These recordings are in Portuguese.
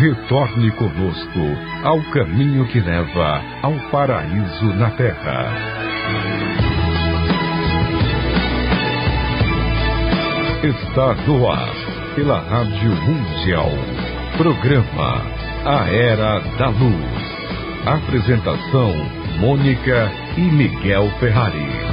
Retorne conosco ao caminho que leva ao paraíso na Terra. Está no ar, pela Rádio Mundial, programa A Era da Luz. Apresentação, Mônica e Miguel Ferrari.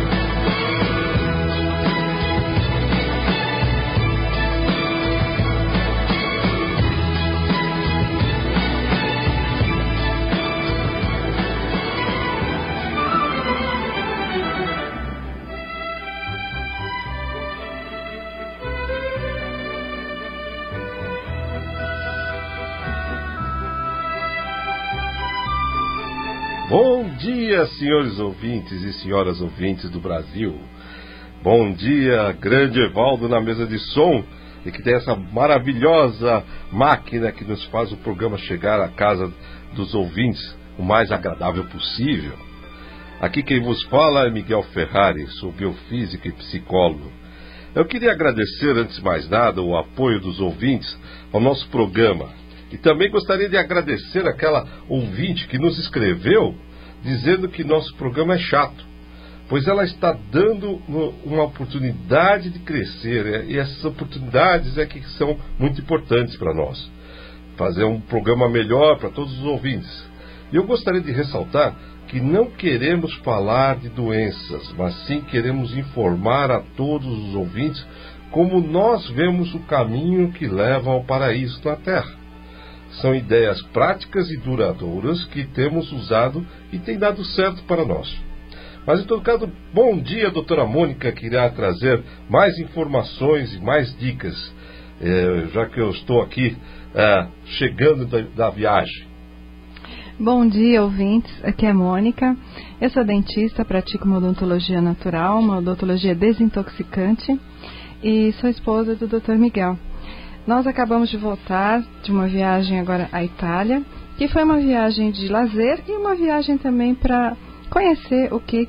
Bom dia, senhores ouvintes e senhoras ouvintes do Brasil. Bom dia, grande Evaldo na mesa de som, e que tem essa maravilhosa máquina que nos faz o programa chegar à casa dos ouvintes o mais agradável possível. Aqui quem vos fala é Miguel Ferrari, sou biofísico e psicólogo. Eu queria agradecer, antes de mais nada, o apoio dos ouvintes ao nosso programa. E também gostaria de agradecer aquela ouvinte que nos escreveu dizendo que nosso programa é chato, pois ela está dando uma oportunidade de crescer, e essas oportunidades é que são muito importantes para nós. Fazer um programa melhor para todos os ouvintes. E eu gostaria de ressaltar que não queremos falar de doenças, mas sim queremos informar a todos os ouvintes como nós vemos o caminho que leva ao paraíso na Terra. São ideias práticas e duradouras que temos usado e tem dado certo para nós. Mas, em todo caso, bom dia, doutora Mônica, que irá trazer mais informações e mais dicas, já que eu estou aqui chegando da viagem. Bom dia, ouvintes. Aqui é a Mônica. Eu sou dentista, pratico uma odontologia natural, uma odontologia desintoxicante, e sou esposa do Dr. Miguel. Nós acabamos de voltar de uma viagem agora à Itália, que foi uma viagem de lazer e uma viagem também para conhecer o que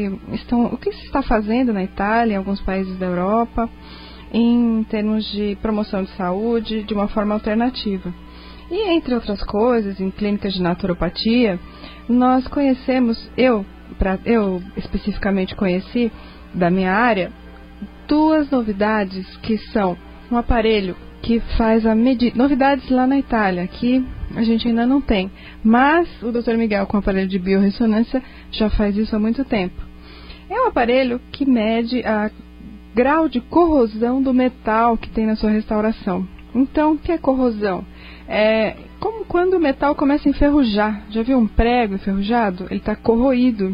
se está fazendo na Itália, em alguns países da Europa, em termos de promoção de saúde, de uma forma alternativa. E, entre outras coisas, em clínicas de naturopatia, nós conhecemos, eu especificamente conheci da minha área, duas novidades que são um aparelho que faz novidades lá na Itália, que a gente ainda não tem. Mas o Dr. Miguel, com o aparelho de biorressonância, já faz isso há muito tempo. É um aparelho que mede o grau de corrosão do metal que tem na sua restauração. Então, o que é corrosão? É como quando o metal começa a enferrujar. Já viu um prego enferrujado? Ele está corroído.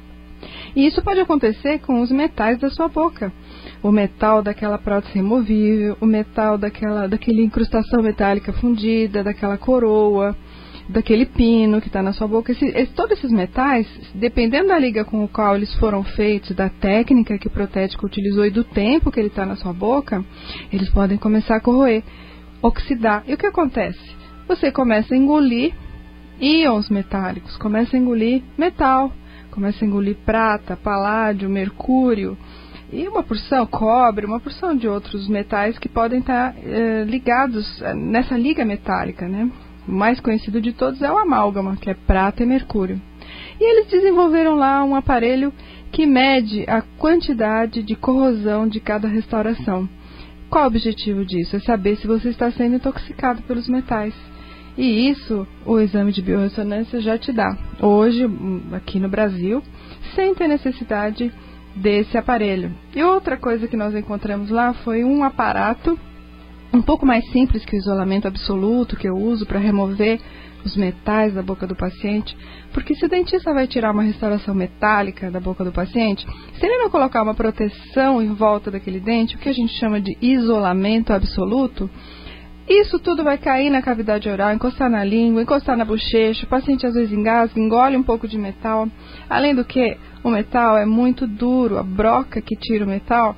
E isso pode acontecer com os metais da sua boca. O metal daquela prótese removível, o metal daquela incrustação metálica fundida, daquela coroa, daquele pino que está na sua boca. Todos esses metais, dependendo da liga com o qual eles foram feitos, da técnica que o protético utilizou e do tempo que ele está na sua boca, eles podem começar a corroer, oxidar. E o que acontece? Você começa a engolir íons metálicos, começa a engolir metal, começa a engolir prata, paládio, mercúrio, e uma porção cobre, uma porção de outros metais que podem estar ligados nessa liga metálica, né? O mais conhecido de todos é o amálgama, que é prata e mercúrio. E eles desenvolveram lá um aparelho que mede a quantidade de corrosão de cada restauração. Qual o objetivo disso? É saber se você está sendo intoxicado pelos metais. E isso o exame de biorressonância já te dá. Hoje, aqui no Brasil, sem ter necessidade desse aparelho. E outra coisa que nós encontramos lá foi um aparato um pouco mais simples que o isolamento absoluto que eu uso para remover os metais da boca do paciente, porque se o dentista vai tirar uma restauração metálica da boca do paciente, se ele não colocar uma proteção em volta daquele dente, o que a gente chama de isolamento absoluto, isso tudo vai cair na cavidade oral, encostar na língua, encostar na bochecha, o paciente às vezes engasga, engole um pouco de metal. Além do que, o metal é muito duro, a broca que tira o metal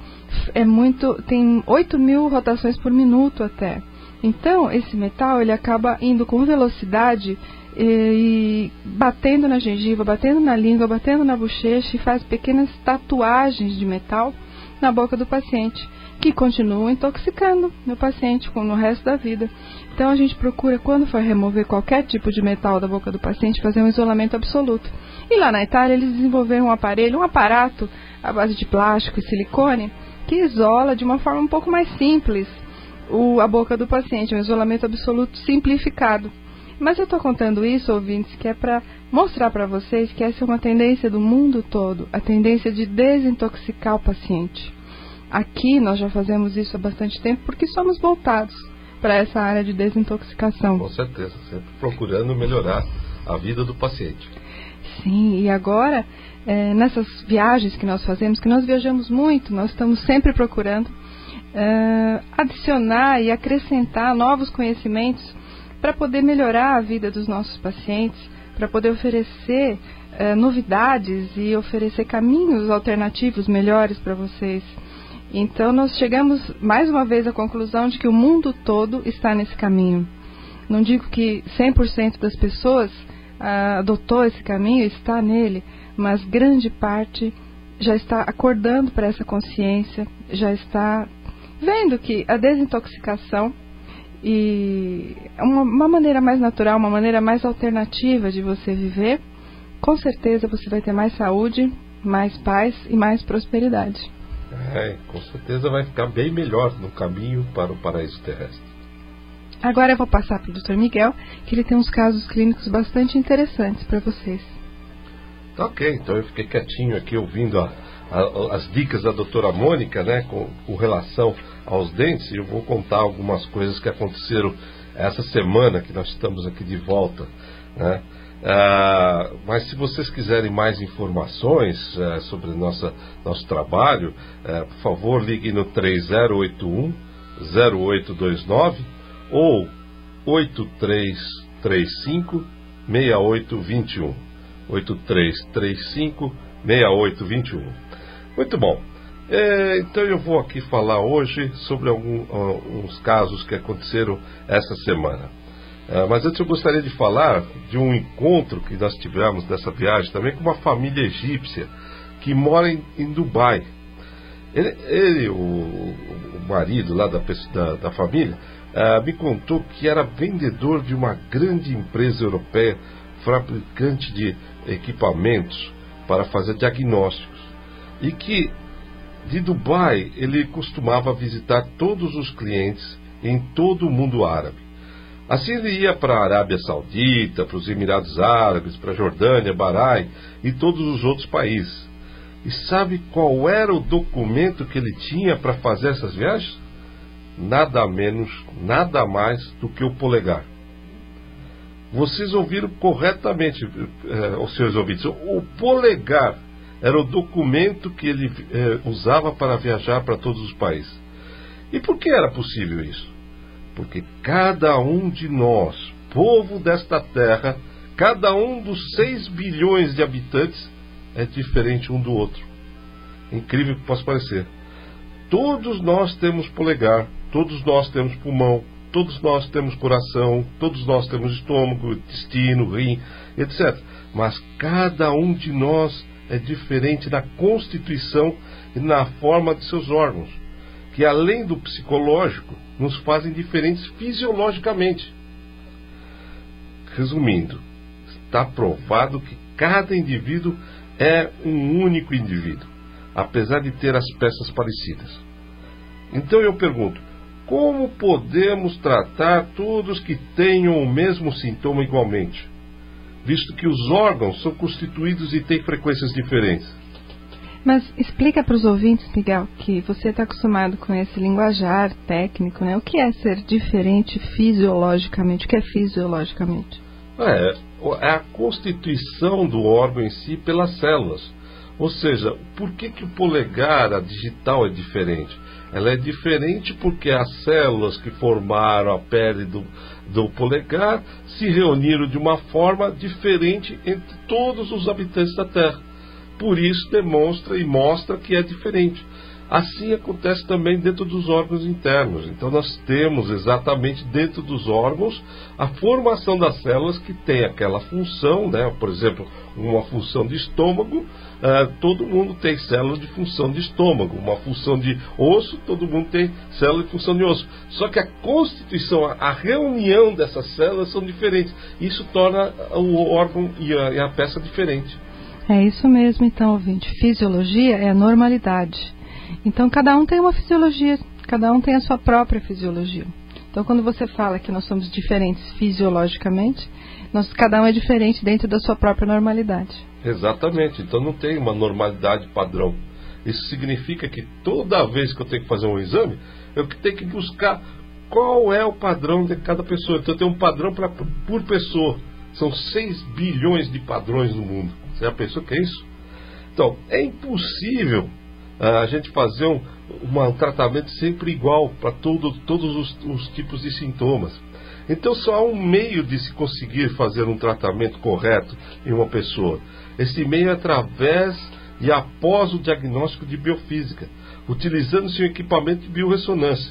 tem 8.000 rotações por minuto até. Então, esse metal ele acaba indo com velocidade e batendo na gengiva, batendo na língua, batendo na bochecha e faz pequenas tatuagens de metal na boca do paciente, que continuam intoxicando o paciente no resto da vida. Então a gente procura, quando for remover qualquer tipo de metal da boca do paciente, fazer um isolamento absoluto. E lá na Itália eles desenvolveram um aparato à base de plástico e silicone, que isola de uma forma um pouco mais simples a boca do paciente, um isolamento absoluto simplificado. Mas eu estou contando isso, ouvintes, que é para mostrar para vocês que essa é uma tendência do mundo todo, a tendência de desintoxicar o paciente. Aqui nós já fazemos isso há bastante tempo porque somos voltados para essa área de desintoxicação. Com certeza, sempre procurando melhorar a vida do paciente. Sim, e agora, nessas viagens que nós fazemos, que nós viajamos muito, nós estamos sempre procurando adicionar e acrescentar novos conhecimentos para poder melhorar a vida dos nossos pacientes, para poder oferecer novidades e oferecer caminhos alternativos melhores para vocês. Então nós chegamos mais uma vez à conclusão de que o mundo todo está nesse caminho. Não digo que 100% das pessoas adotou esse caminho, está nele, mas grande parte já está acordando para essa consciência, já está vendo que a desintoxicação e uma maneira mais natural, uma maneira mais alternativa de você viver, com certeza você vai ter mais saúde, mais paz e mais prosperidade. Com certeza vai ficar bem melhor no caminho para o paraíso terrestre. Agora eu vou passar para o Dr. Miguel, que ele tem uns casos clínicos bastante interessantes para vocês. Tá, ok, então eu fiquei quietinho aqui ouvindo as dicas da doutora Mônica, né, com relação aos dentes, e eu vou contar algumas coisas que aconteceram essa semana que nós estamos aqui de volta, né? Mas se vocês quiserem mais informações sobre nosso trabalho, por favor ligue no 3081-0829 ou 8335-6821. 8335-6821. Muito bom. Então eu vou aqui falar hoje sobre alguns casos que aconteceram essa semana. Mas antes eu gostaria de falar de um encontro que nós tivemos dessa viagem também com uma família egípcia que mora em Dubai. O marido lá da família me contou que era vendedor de uma grande empresa europeia, fabricante de equipamentos para fazer diagnósticos, e que de Dubai ele costumava visitar todos os clientes em todo o mundo árabe. Assim ele ia para a Arábia Saudita, para os Emirados Árabes, para a Jordânia, Bahrein e todos os outros países. E sabe qual era o documento que ele tinha para fazer essas viagens? Nada menos, nada mais do que o polegar. Vocês ouviram corretamente, os seus ouvintes. O polegar era o documento que ele usava para viajar para todos os países. E por que era possível isso? Porque cada um de nós, povo desta terra, cada um dos 6 bilhões de habitantes, é diferente um do outro. Incrível que possa parecer. Todos nós temos polegar, todos nós temos pulmão, todos nós temos coração, todos nós temos estômago, intestino, rim, etc. Mas cada um de nós é diferente na constituição e na forma de seus órgãos, que além do psicológico, nos fazem diferentes fisiologicamente. Resumindo, está provado que cada indivíduo é um único indivíduo, apesar de ter as peças parecidas. Então eu pergunto, como podemos tratar todos que tenham o mesmo sintoma igualmente, visto que os órgãos são constituídos e têm frequências diferentes? Mas explica para os ouvintes, Miguel, que você está acostumado com esse linguajar técnico, né? O que é ser diferente fisiologicamente? O que é fisiologicamente? É a constituição do órgão em si pelas células. Ou seja, por que o polegar, a digital, é diferente? Ela é diferente porque as células que formaram a pele do polegar se reuniram de uma forma diferente entre todos os habitantes da Terra. Por isso demonstra e mostra que é diferente. Assim acontece também dentro dos órgãos internos. Então nós temos exatamente dentro dos órgãos a formação das células que tem aquela função, né? Por exemplo, uma função de estômago, todo mundo tem células de função de estômago. Uma função de osso, todo mundo tem células de função de osso. Só que a constituição, a reunião dessas células são diferentes. Isso torna o órgão e a peça diferente. É isso mesmo, então, ouvinte. Fisiologia é a normalidade. Então, cada um tem uma fisiologia, cada um tem a sua própria fisiologia. Então, quando você fala que nós somos diferentes fisiologicamente, cada um é diferente dentro da sua própria normalidade. Exatamente. Então, não tem uma normalidade padrão. Isso significa que toda vez que eu tenho que fazer um exame, eu tenho que buscar qual é o padrão de cada pessoa. Então, eu tenho um padrão por pessoa. São 6 bilhões de padrões no mundo. Você já pensou que é isso? Então, é impossível a gente fazer um tratamento sempre igual para todos os tipos de sintomas. Então só há um meio de se conseguir fazer um tratamento correto em uma pessoa. Esse meio é através e após o diagnóstico de biofísica, utilizando-se um equipamento de biorressonância.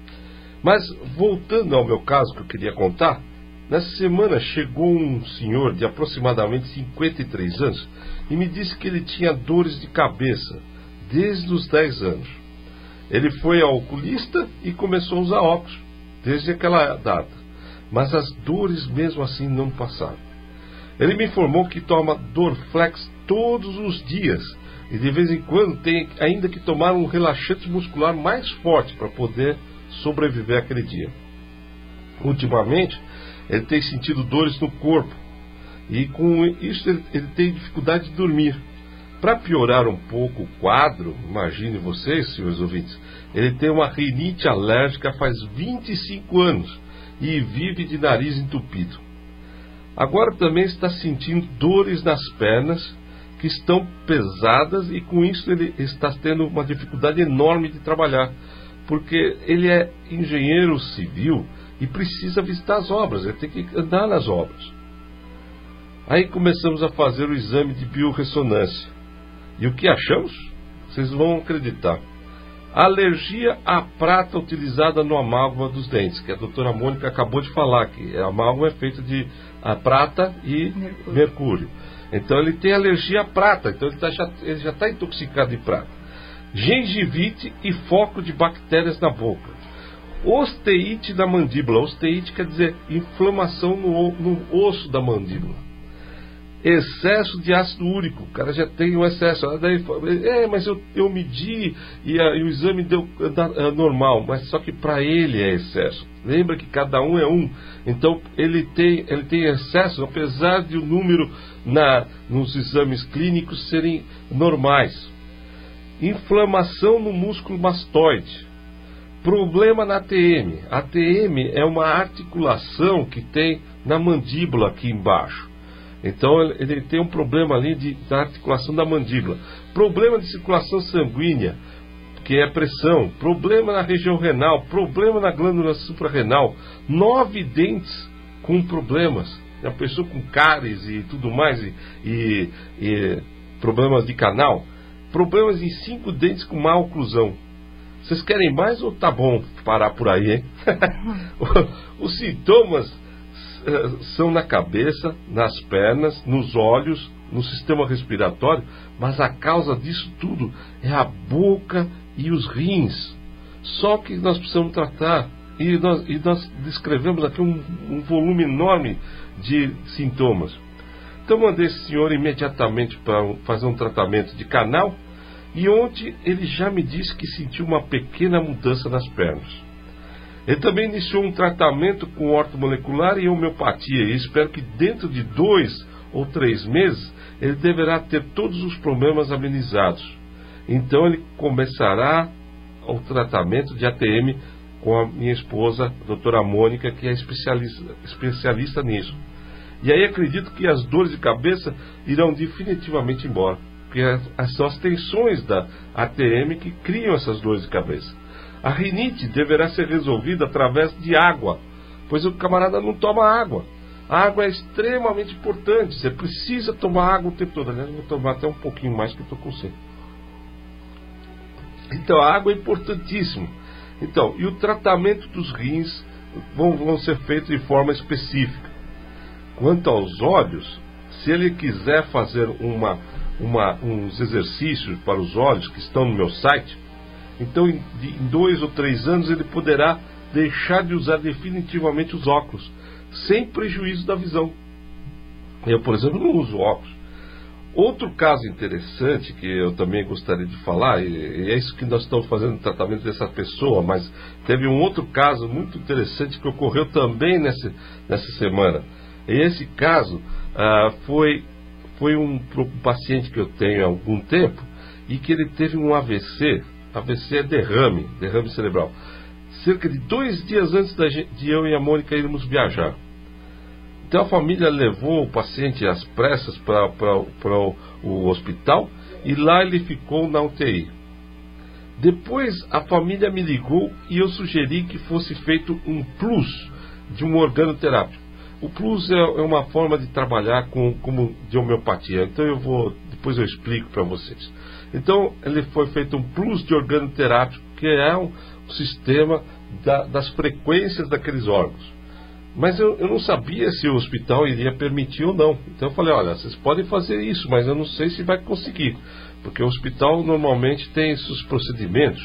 Mas voltando ao meu caso que eu queria contar, nessa semana chegou um senhor de aproximadamente 53 anos e me disse que ele tinha dores de cabeça desde os 10 anos. Ele foi ao oculista e começou a usar óculos desde aquela data. Mas as dores mesmo assim não passaram. Ele me informou que toma Dorflex todos os dias e de vez em quando tem ainda que tomar um relaxante muscular mais forte para poder sobreviver aquele dia. Ultimamente, ele tem sentido dores no corpo e com isso ele tem dificuldade de dormir. Para piorar um pouco o quadro, imagine vocês, senhores ouvintes, ele tem uma rinite alérgica faz 25 anos e vive de nariz entupido. Agora também está sentindo dores nas pernas que estão pesadas e com isso ele está tendo uma dificuldade enorme de trabalhar, porque ele é engenheiro civil e precisa visitar as obras, ele tem que andar nas obras. Aí começamos a fazer o exame de biorressonância. E o que achamos? Vocês vão acreditar. Alergia à prata utilizada no amálgama dos dentes, que a doutora Mônica acabou de falar, que a amálgama é feita de prata e mercúrio. Então ele tem alergia à prata, então ele já está intoxicado de prata. Gengivite e foco de bactérias na boca. Osteite da mandíbula. Osteite quer dizer inflamação no osso da mandíbula. Excesso de ácido úrico, o cara já tem um excesso. Daí, mas eu medi e o exame deu normal, mas só que para ele é excesso. Lembra que cada um é um, então ele tem excesso, apesar de o número nos exames clínicos serem normais. Inflamação no músculo mastoide. Problema na ATM. A ATM é uma articulação que tem na mandíbula aqui embaixo. Então ele tem um problema ali da articulação da mandíbula. Problema de circulação sanguínea, que é pressão. Problema na região renal. Problema na glândula suprarrenal. 9 dentes com problemas. A pessoa com cáries e tudo mais. E problemas de canal. Problemas em 5 dentes com má oclusão. Vocês querem mais ou tá bom parar por aí, hein? Os sintomas são na cabeça, nas pernas, nos olhos, no sistema respiratório, mas a causa disso tudo é a boca e os rins. Só que nós precisamos tratar, e nós descrevemos aqui um volume enorme de sintomas. Então mandei esse senhor imediatamente para fazer um tratamento de canal, e ontem ele já me disse que sentiu uma pequena mudança nas pernas. Ele também iniciou um tratamento com ortomolecular e homeopatia, e espero que dentro de 2 ou 3 meses ele deverá ter todos os problemas amenizados. Então ele começará o tratamento de ATM com a minha esposa, a doutora Mônica, que é especialista nisso. E aí acredito que as dores de cabeça irão definitivamente embora, porque são as tensões da ATM que criam essas dores de cabeça. A rinite deverá ser resolvida através de água, pois o camarada não toma água. A água é extremamente importante, você precisa tomar água o tempo todo. Aliás, eu vou tomar até um pouquinho mais que eu estou com sede. Então, a água é importantíssima. Então, e o tratamento dos rins vão ser feitos de forma específica. Quanto aos olhos, se ele quiser fazer uns exercícios para os olhos que estão no meu site, então em 2 ou 3 anos ele poderá deixar de usar definitivamente os óculos, sem prejuízo da visão. Eu, por exemplo, não uso óculos. Outro caso interessante que eu também gostaria de falar, e é isso que nós estamos fazendo no tratamento dessa pessoa, mas teve um outro caso muito interessante que ocorreu também nessa semana. E esse caso foi um paciente que eu tenho há algum tempo e que ele teve um AVC. AVC é derrame cerebral. Cerca de 2 dias antes de eu e a Mônica irmos viajar. Então a família levou o paciente às pressas para o hospital e lá ele ficou na UTI. Depois a família me ligou e eu sugeri que fosse feito um plus de um organoterápico. O plus é uma forma de trabalhar como de homeopatia. Então depois eu explico para vocês. Então ele foi feito um plus de organoterápico, que é um sistema das frequências daqueles órgãos. Mas eu não sabia se o hospital iria permitir ou não. Então eu falei, olha, vocês podem fazer isso, mas eu não sei se vai conseguir. Porque o hospital normalmente tem esses procedimentos.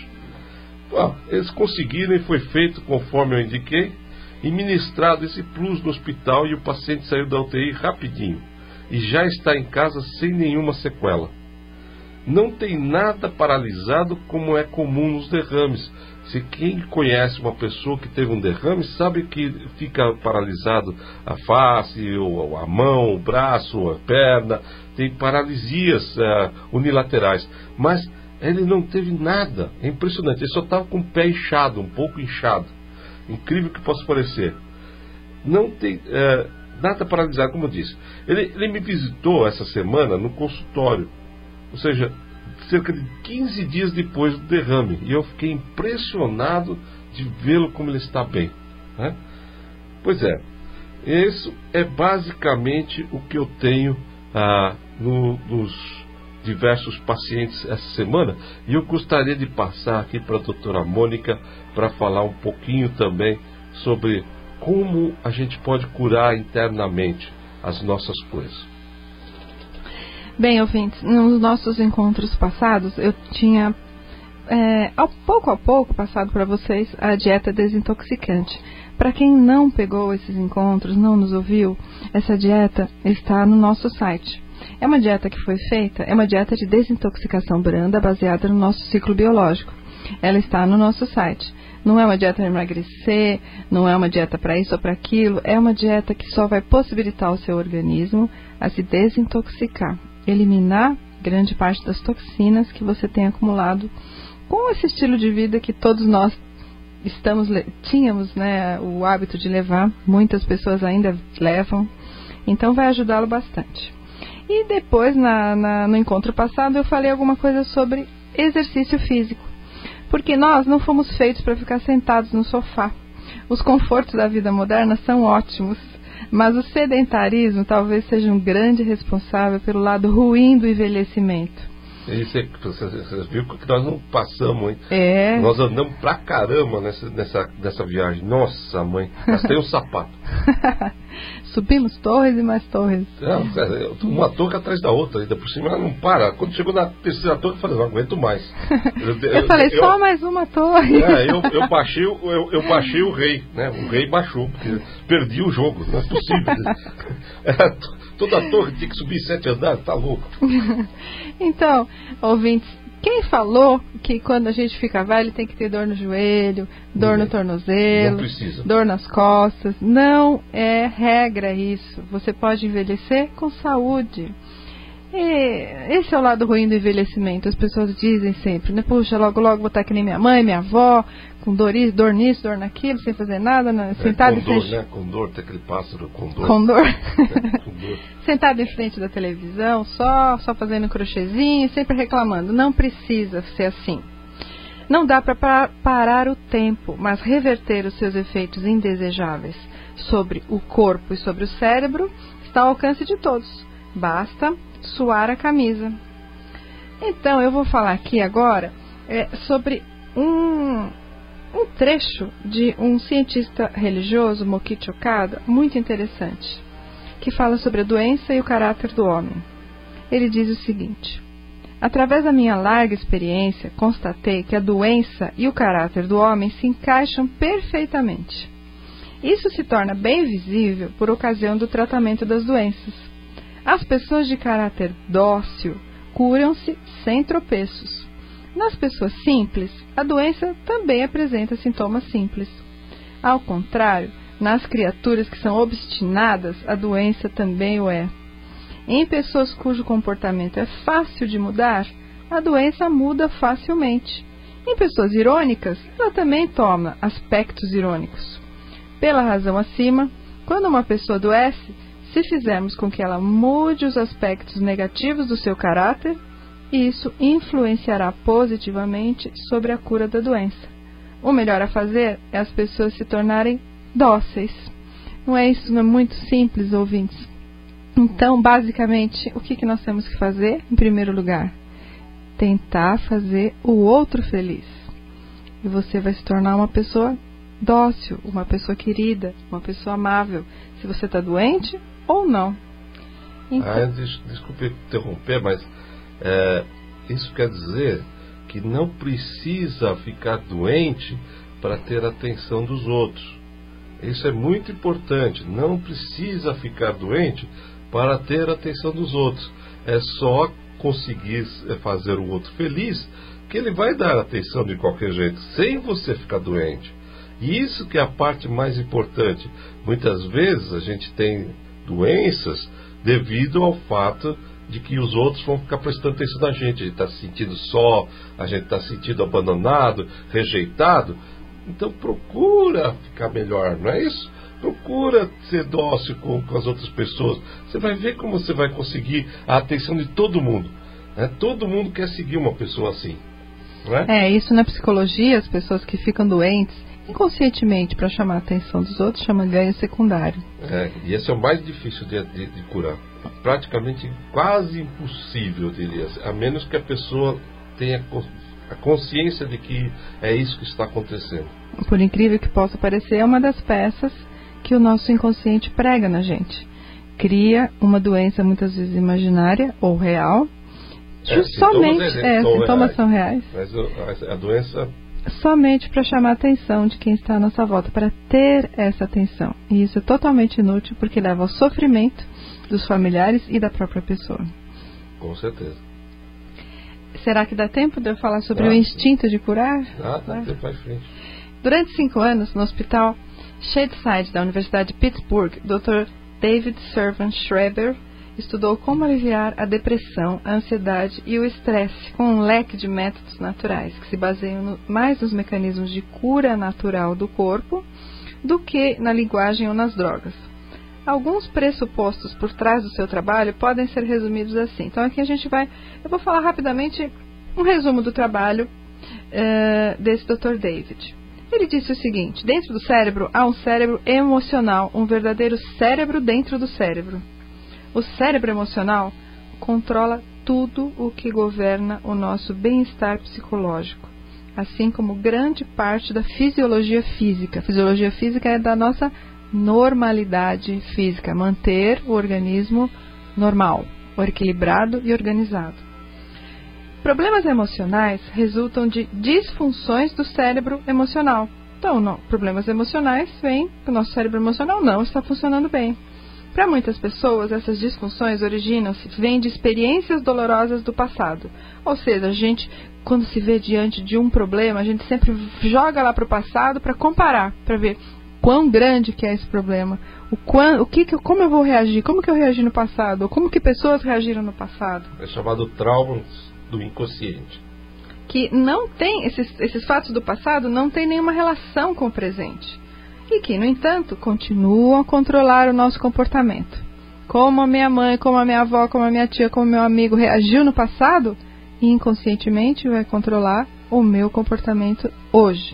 Eles conseguiram e foi feito conforme eu indiquei. E ministrado esse plus no hospital e o paciente saiu da UTI rapidinho. E já está em casa sem nenhuma sequela. Não tem nada paralisado como é comum nos derrames. Se quem conhece uma pessoa que teve um derrame sabe que fica paralisado a face, ou a mão, o braço, a perna, tem paralisias unilaterais. Mas ele não teve nada, é impressionante, ele só estava com o pé inchado, um pouco inchado. Incrível que possa parecer. Não tem nada paralisado, como eu disse. Ele me visitou essa semana no consultório, ou seja, cerca de 15 dias depois do derrame. E eu fiquei impressionado de vê-lo como ele está bem, né? Pois é, isso é basicamente o que eu tenho nos diversos pacientes essa semana. E eu gostaria de passar aqui para a doutora Mônica para falar um pouquinho também sobre como a gente pode curar internamente as nossas coisas. Bem, ouvintes, nos nossos encontros passados, eu tinha, pouco a pouco, passado para vocês a dieta desintoxicante. Para quem não pegou esses encontros, não nos ouviu, essa dieta está no nosso site. É uma dieta que foi feita, é uma dieta de desintoxicação branda baseada no nosso ciclo biológico. Ela está no nosso site. Não é uma dieta para emagrecer, não é uma dieta para isso ou para aquilo, é uma dieta que só vai possibilitar o seu organismo a se desintoxicar, eliminar grande parte das toxinas que você tem acumulado com esse estilo de vida que todos nós tínhamos, né, o hábito de levar, muitas pessoas ainda levam, então vai ajudá-lo bastante. E depois, no encontro passado, eu falei alguma coisa sobre exercício físico, porque nós não fomos feitos para ficar sentados no sofá. Os confortos da vida moderna são ótimos, mas o sedentarismo talvez seja um grande responsável pelo lado ruim do envelhecimento. Isso você viu que nós não passamos, hein? É. Nós andamos pra caramba nessa viagem. Nossa, mãe, gastei um sapato. Subimos torres e mais torres. Uma torre atrás da outra, ainda por cima ela não para. Quando chegou na terceira torre, eu falei, não aguento mais. Eu falei, só mais uma torre. Eu baixei o rei, né? O rei baixou, porque perdi o jogo, não é possível. Toda a torre tinha que subir 7 andares, tá louco. Então, ouvintes, quem falou que quando a gente fica velho tem que ter dor no joelho, dor no tornozelo, dor nas costas? Não é regra isso. Você pode envelhecer com saúde. E esse é o lado ruim do envelhecimento. As pessoas dizem sempre, né? Puxa, logo vou estar que nem minha mãe, minha avó, com dor nisso, dor naquilo, sem fazer nada, sentado em frente... né? Condor, tem aquele pássaro, condor. Condor. Sentado em frente da televisão, só fazendo crochêzinho, sempre reclamando. Não precisa ser assim. Não dá para parar o tempo, mas reverter os seus efeitos indesejáveis sobre o corpo e sobre o cérebro está ao alcance de todos. Basta suar a camisa. Então, eu vou falar aqui agora sobre um trecho de um cientista religioso, Mokichi Okada, muito interessante, que fala sobre a doença e o caráter do homem. Ele diz o seguinte: através da minha larga experiência, constatei que a doença e o caráter do homem se encaixam perfeitamente. Isso se torna bem visível por ocasião do tratamento das doenças. As pessoas de caráter dócil curam-se sem tropeços. Nas pessoas simples, a doença também apresenta sintomas simples. Ao contrário, nas criaturas que são obstinadas, a doença também o é. Em pessoas cujo comportamento é fácil de mudar, a doença muda facilmente. Em pessoas irônicas, ela também toma aspectos irônicos. Pela razão acima, quando uma pessoa adoece, se fizermos com que ela mude os aspectos negativos do seu caráter, isso influenciará positivamente sobre a cura da doença. O melhor a fazer é as pessoas se tornarem dóceis. Não é isso? Não é muito simples, ouvintes? Então, basicamente, o que nós temos que fazer? Em primeiro lugar, tentar fazer o outro feliz. E você vai se tornar uma pessoa dócil, uma pessoa querida, uma pessoa amável, se você está doente ou não. Então... Desculpe interromper, mas isso quer dizer que não precisa ficar doente para ter a atenção dos outros. Isso é muito importante. Não precisa ficar doente para ter a atenção dos outros. É só conseguir fazer o outro feliz que ele vai dar atenção de qualquer jeito, sem você ficar doente. E isso que é a parte mais importante. Muitas vezes a gente tem doenças devido ao fato de que os outros vão ficar prestando atenção na gente. A gente está se sentindo só, a gente está se sentindo abandonado, rejeitado. Então procura ficar melhor, não é isso? Procura ser dócil com as outras pessoas. Você vai ver como você vai conseguir a atenção de todo mundo. Né? Todo mundo quer seguir uma pessoa assim. Não é? Isso na psicologia, as pessoas que ficam doentes inconscientemente para chamar a atenção dos outros, chama ganho secundário. E esse é o mais difícil de curar. Praticamente quase impossível, eu diria. A menos que a pessoa tenha a consciência de que é isso que está acontecendo. Por incrível que possa parecer, é uma das peças que o nosso inconsciente prega na gente. Cria uma doença muitas vezes imaginária ou real. Sintomas são reais. Mas a doença... somente para chamar a atenção de quem está à nossa volta, para ter essa atenção. E isso é totalmente inútil porque leva ao sofrimento dos familiares e da própria pessoa. Com certeza. Será que dá tempo de eu falar sobre o instinto de curar? Dá tempo para frente. Durante 5 anos, no hospital Shadeside da Universidade de Pittsburgh, Dr. David Servan Schreiber estudou como aliviar a depressão, a ansiedade e o estresse com um leque de métodos naturais que se baseiam mais nos mecanismos de cura natural do corpo do que na linguagem ou nas drogas. Alguns pressupostos por trás do seu trabalho podem ser resumidos assim. Então aqui eu vou falar rapidamente um resumo do trabalho desse Dr. David. Ele disse o seguinte: dentro do cérebro há um cérebro emocional, um verdadeiro cérebro dentro do cérebro. O cérebro emocional controla tudo o que governa o nosso bem-estar psicológico, assim como grande parte da fisiologia física. A fisiologia física é da nossa normalidade física, manter o organismo normal, equilibrado e organizado. Problemas emocionais resultam de disfunções do cérebro emocional. Então, problemas emocionais vêm que o nosso cérebro emocional não está funcionando bem. Para muitas pessoas, essas disfunções vêm de experiências dolorosas do passado. Ou seja, a gente, quando se vê diante de um problema, a gente sempre joga lá para o passado para comparar, para ver quão grande que é esse problema, como eu vou reagir, como que eu reagi no passado, ou como que pessoas reagiram no passado. É chamado trauma do inconsciente. Que não tem, esses fatos do passado não têm nenhuma relação com o presente. E que, no entanto, continuam a controlar o nosso comportamento. Como a minha mãe, como a minha avó, como a minha tia, como o meu amigo reagiu no passado, inconscientemente vai controlar o meu comportamento hoje.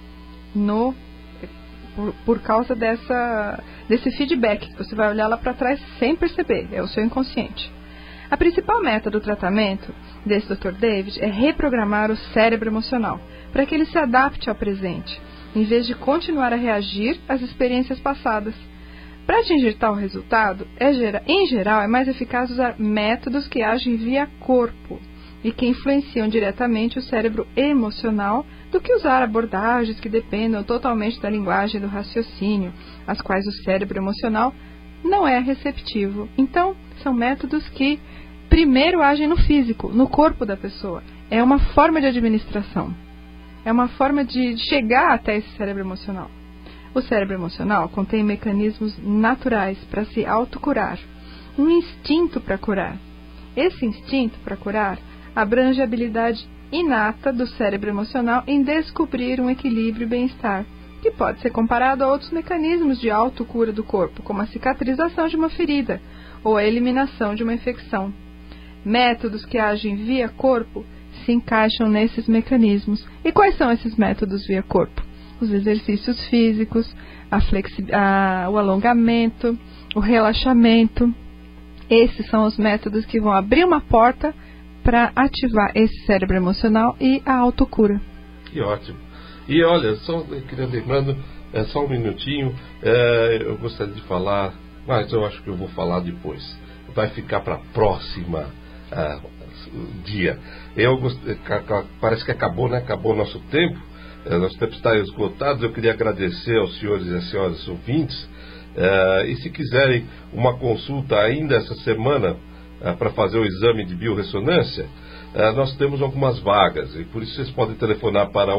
Por causa desse feedback, que você vai olhar lá para trás sem perceber, é o seu inconsciente. A principal meta do tratamento desse Dr. David é reprogramar o cérebro emocional, para que ele se adapte ao presente, em vez de continuar a reagir às experiências passadas. Para atingir tal resultado, em geral, é mais eficaz usar métodos que agem via corpo e que influenciam diretamente o cérebro emocional do que usar abordagens que dependam totalmente da linguagem e do raciocínio, às quais o cérebro emocional não é receptivo. Então, são métodos que primeiro agem no físico, no corpo da pessoa. É uma forma de administração. É uma forma de chegar até esse cérebro emocional. O cérebro emocional contém mecanismos naturais para se autocurar, um instinto para curar. Esse instinto para curar abrange a habilidade inata do cérebro emocional em descobrir um equilíbrio e bem-estar, que pode ser comparado a outros mecanismos de autocura do corpo, como a cicatrização de uma ferida ou a eliminação de uma infecção. Métodos que agem via corpo se encaixam nesses mecanismos. E quais são esses métodos via corpo? Os exercícios físicos, o alongamento, o relaxamento. Esses são os métodos que vão abrir uma porta para ativar esse cérebro emocional e a autocura. Que ótimo. E olha, eu queria lembrando, só um minutinho, eu gostaria de falar, mas eu acho que eu vou falar depois. Vai ficar para a próxima dia. Parece que acabou, né? Acabou o nosso tempo. Nosso tempo está esgotado. Eu queria agradecer aos senhores e às senhoras ouvintes. E se quiserem uma consulta ainda essa semana para fazer o exame de biorressonância, nós temos algumas vagas. E por isso vocês podem telefonar para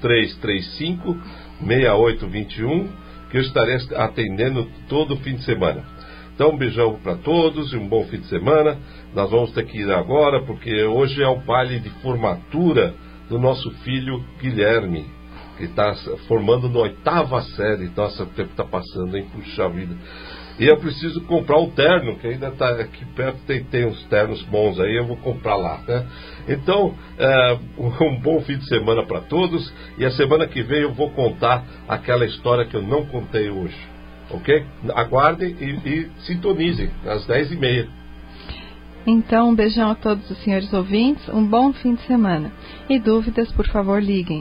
8335-6821, que eu estarei atendendo todo o fim de semana. Então, um beijão para todos e um bom fim de semana. Nós vamos ter que ir agora, porque hoje é o baile de formatura do nosso filho Guilherme, que está formando na 8ª série. Nossa, o tempo está passando, hein? Puxa vida. E eu preciso comprar o terno, que ainda está aqui perto, tem uns ternos bons aí, eu vou comprar lá, né? Então, um bom fim de semana para todos. E a semana que vem eu vou contar aquela história que eu não contei hoje. Ok? Aguardem e sintonizem às 10h30. Então, um beijão a todos os senhores ouvintes, um bom fim de semana. E dúvidas, por favor, liguem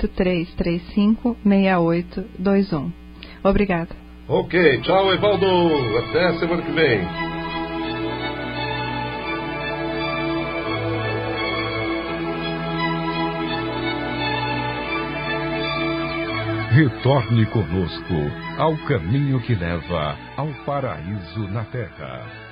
8335-6821. Obrigada. Ok, tchau, Evaldo. Até a semana que vem. Retorne conosco ao caminho que leva ao paraíso na Terra.